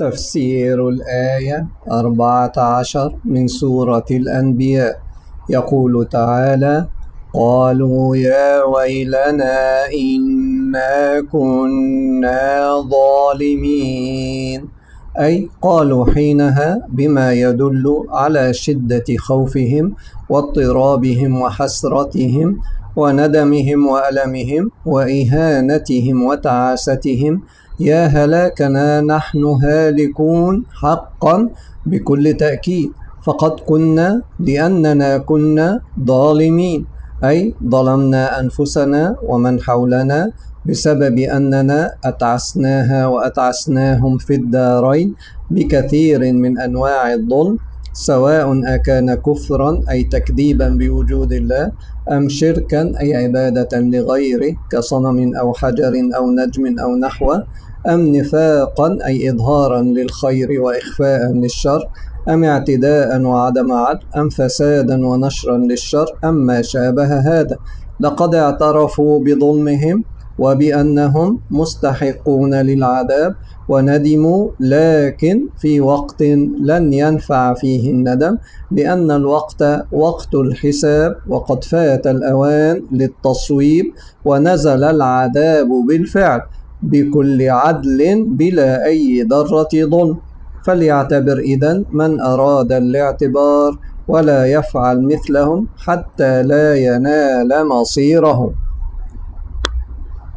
تفسير الآية 14 من سورة الأنبياء. يقول تعالى: قالوا يا ويلنا إنا كنا ظالمين، أي قالوا حينها بما يدل على شدة خوفهم واضطرابهم وحسرتهم وندمهم وألمهم وإهانتهم وتعاستهم: يا هلاكنا نحن هالكون حقا بكل تأكيد، فقد كنا لأننا كنا ظالمين، أي ظلمنا أنفسنا ومن حولنا بسبب أننا أتعسناها وأتعسناهم في الدارين بكثير من أنواع الظلم، سواء أكان كفرا أي تكذيبا بوجود الله، أم شركا أي عبادة لغيره كصنم أو حجر أو نجم أو نحوه، أم نفاقا أي إظهارا للخير وإخفاء للشر، أم اعتداء وعدم عدل، أم فسادا ونشرا للشر، أم ما شابه هذا. لقد اعترفوا بظلمهم وبأنهم مستحقون للعذاب وندموا، لكن في وقت لن ينفع فيه الندم، لأن الوقت وقت الحساب وقد فات الأوان للتصويب، ونزل العذاب بالفعل بكل عدل بلا أي ذرة ظلم. فليعتبر إذن من أراد الاعتبار ولا يفعل مثلهم حتى لا ينال مصيرهم.